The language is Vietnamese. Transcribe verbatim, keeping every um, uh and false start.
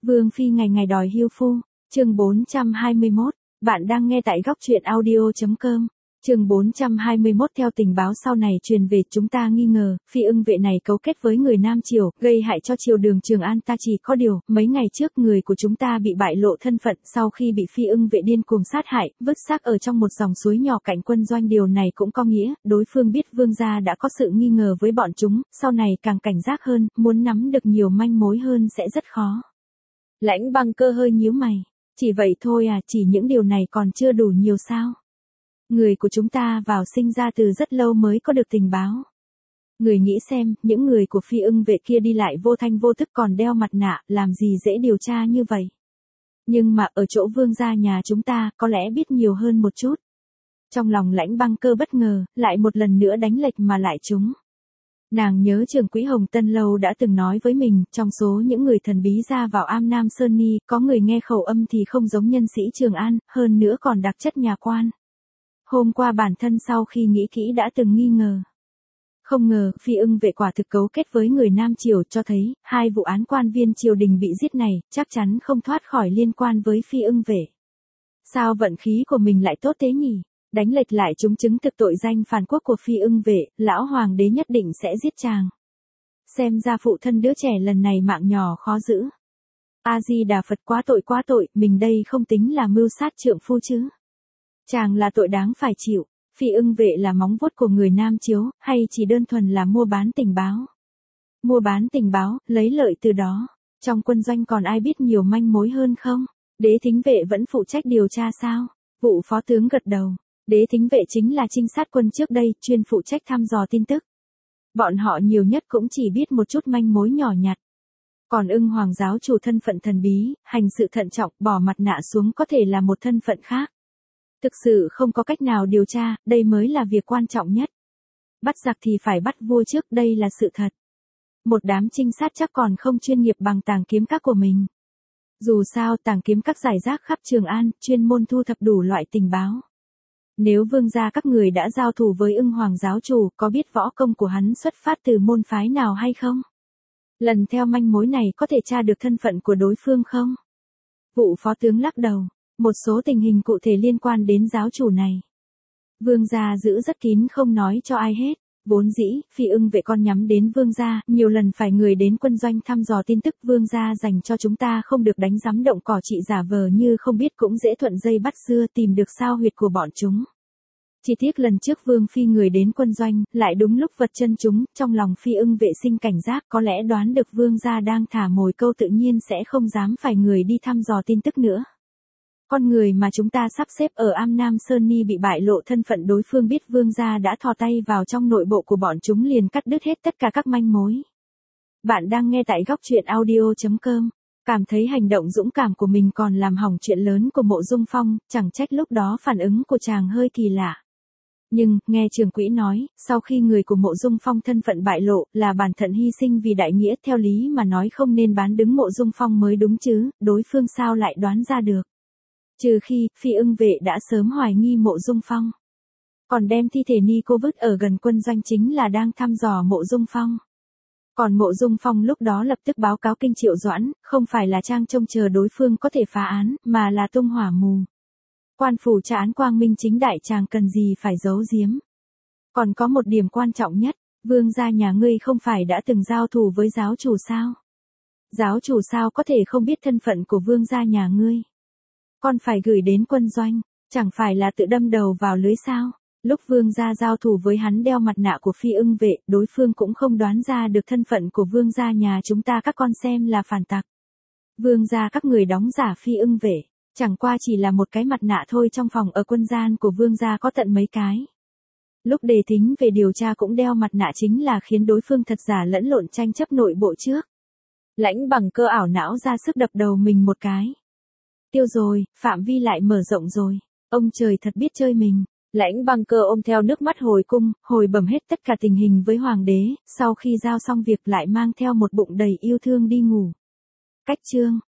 Vương phi ngày ngày đòi hưu phu, chương bốn trăm hai mươi mốt, bạn đang nghe tại góc truyện audio.com. Chương bốn trăm hai mươi mốt theo tình báo sau này truyền về chúng ta nghi ngờ, phi ưng vệ này cấu kết với người Nam Triều, gây hại cho triều đường Trường An ta chỉ có điều, mấy ngày trước người của chúng ta bị bại lộ thân phận sau khi bị phi ưng vệ điên cuồng sát hại, vứt xác ở trong một dòng suối nhỏ cạnh quân doanh điều này cũng có nghĩa, đối phương biết vương gia đã có sự nghi ngờ với bọn chúng, sau này càng cảnh giác hơn, muốn nắm được nhiều manh mối hơn sẽ rất khó. Lãnh Băng Cơ hơi nhíu mày, chỉ vậy thôi à, chỉ những điều này còn chưa đủ nhiều sao? Người của chúng ta vào sinh ra từ rất lâu mới có được tình báo. Người nghĩ xem, những người của phi ưng vệ kia đi lại vô thanh vô thức còn đeo mặt nạ, làm gì dễ điều tra như vậy. Nhưng mà ở chỗ vương gia nhà chúng ta, có lẽ biết nhiều hơn một chút. Trong lòng Lãnh Băng Cơ bất ngờ, lại một lần nữa đánh lệch mà lại trúng. Nàng nhớ trưởng quỹ Hồng Tân Lâu đã từng nói với mình, trong số những người thần bí ra vào Am Nam Sơn Ni, có người nghe khẩu âm thì không giống nhân sĩ Trường An, hơn nữa còn đặc chất nhà quan. Hôm qua bản thân sau khi nghĩ kỹ đã từng nghi ngờ. Không ngờ, phi ưng vệ quả thực cấu kết với người Nam Triều cho thấy, hai vụ án quan viên triều đình bị giết này, chắc chắn không thoát khỏi liên quan với phi ưng vệ. Sao vận khí của mình lại tốt thế nhỉ? Đánh lệch lại chúng chứng thực tội danh phản quốc của phi ưng vệ, lão hoàng đế nhất định sẽ giết chàng. Xem ra phụ thân đứa trẻ lần này mạng nhỏ khó giữ. A-di-đà Phật, quá tội quá tội, mình đây không tính là mưu sát trượng phu chứ. Chàng là tội đáng phải chịu, phi ưng vệ là móng vuốt của người Nam Chiếu, hay chỉ đơn thuần là mua bán tình báo. Mua bán tình báo, lấy lợi từ đó. Trong quân doanh còn ai biết nhiều manh mối hơn không? Đế Thính Vệ vẫn phụ trách điều tra sao? Vụ phó tướng gật đầu. Đế Thính Vệ chính là trinh sát quân trước đây, chuyên phụ trách thăm dò tin tức. Bọn họ nhiều nhất cũng chỉ biết một chút manh mối nhỏ nhặt. Còn ưng hoàng giáo chủ thân phận thần bí, hành sự thận trọng, bỏ mặt nạ xuống có thể là một thân phận khác. Thực sự không có cách nào điều tra, đây mới là việc quan trọng nhất. Bắt giặc thì phải bắt vua trước, đây là sự thật. Một đám trinh sát chắc còn không chuyên nghiệp bằng tàng kiếm các của mình. Dù sao tàng kiếm các giải rác khắp Trường An, chuyên môn thu thập đủ loại tình báo. Nếu vương gia các người đã giao thủ với ưng hoàng giáo chủ, có biết võ công của hắn xuất phát từ môn phái nào hay không? Lần theo manh mối này có thể tra được thân phận của đối phương không? Vụ phó tướng lắc đầu. Một số tình hình cụ thể liên quan đến giáo chủ này. Vương gia giữ rất kín không nói cho ai hết. Vốn dĩ, phi ưng vệ con nhắm đến vương gia, nhiều lần phải người đến quân doanh thăm dò tin tức vương gia dành cho chúng ta không được đánh giám động cỏ trị giả vờ như không biết cũng dễ thuận dây bắt dưa tìm được sao huyệt của bọn chúng. Chỉ tiếc lần trước vương phi người đến quân doanh, lại đúng lúc vật chân chúng, trong lòng phi ưng vệ sinh cảnh giác có lẽ đoán được vương gia đang thả mồi câu tự nhiên sẽ không dám phải người đi thăm dò tin tức nữa. Con người mà chúng ta sắp xếp ở Am Nam Sơn Ni bị bại lộ thân phận đối phương biết vương gia đã thò tay vào trong nội bộ của bọn chúng liền cắt đứt hết tất cả các manh mối. Bạn đang nghe tại góc truyện audio.com. Cảm thấy hành động dũng cảm của mình còn làm hỏng chuyện lớn của Mộ Dung Phong, chẳng trách lúc đó phản ứng của chàng hơi kỳ lạ. Nhưng, nghe trưởng quỹ nói, sau khi người của Mộ Dung Phong thân phận bại lộ, là bản thận hy sinh vì đại nghĩa, theo lý mà nói không nên bán đứng Mộ Dung Phong mới đúng chứ, đối phương sao lại đoán ra được. Trừ khi, phi ưng vệ đã sớm hoài nghi Mộ Dung Phong. Còn đem thi thể ni cô vứt ở gần quân doanh chính là đang thăm dò Mộ Dung Phong. Còn Mộ Dung Phong lúc đó lập tức báo cáo kinh Triệu Doãn, không phải là trang trông chờ đối phương có thể phá án, mà là tung hỏa mù. Quan phủ tra án quang minh chính đại chàng cần gì phải giấu giếm. Còn có một điểm quan trọng nhất, vương gia nhà ngươi không phải đã từng giao thủ với giáo chủ sao? Giáo chủ sao có thể không biết thân phận của vương gia nhà ngươi? Còn phải gửi đến quân doanh, chẳng phải là tự đâm đầu vào lưới sao? Lúc vương gia giao thủ với hắn đeo mặt nạ của phi ưng vệ, đối phương cũng không đoán ra được thân phận của vương gia nhà chúng ta các con xem là phản tặc. Vương gia các người đóng giả phi ưng vệ, chẳng qua chỉ là một cái mặt nạ thôi, trong phòng ở quân gian của vương gia có tận mấy cái. Lúc Đề Thính về điều tra cũng đeo mặt nạ chính là khiến đối phương thật giả lẫn lộn tranh chấp nội bộ trước. Lãnh Bằng Cơ ảo não ra sức đập đầu mình một cái. Tiêu rồi, phạm vi lại mở rộng rồi. Ông trời thật biết chơi mình. Lãnh Băng Cơ ôm theo nước mắt hồi cung, hồi bẩm hết tất cả tình hình với hoàng đế, sau khi giao xong việc lại mang theo một bụng đầy yêu thương đi ngủ. Cách chương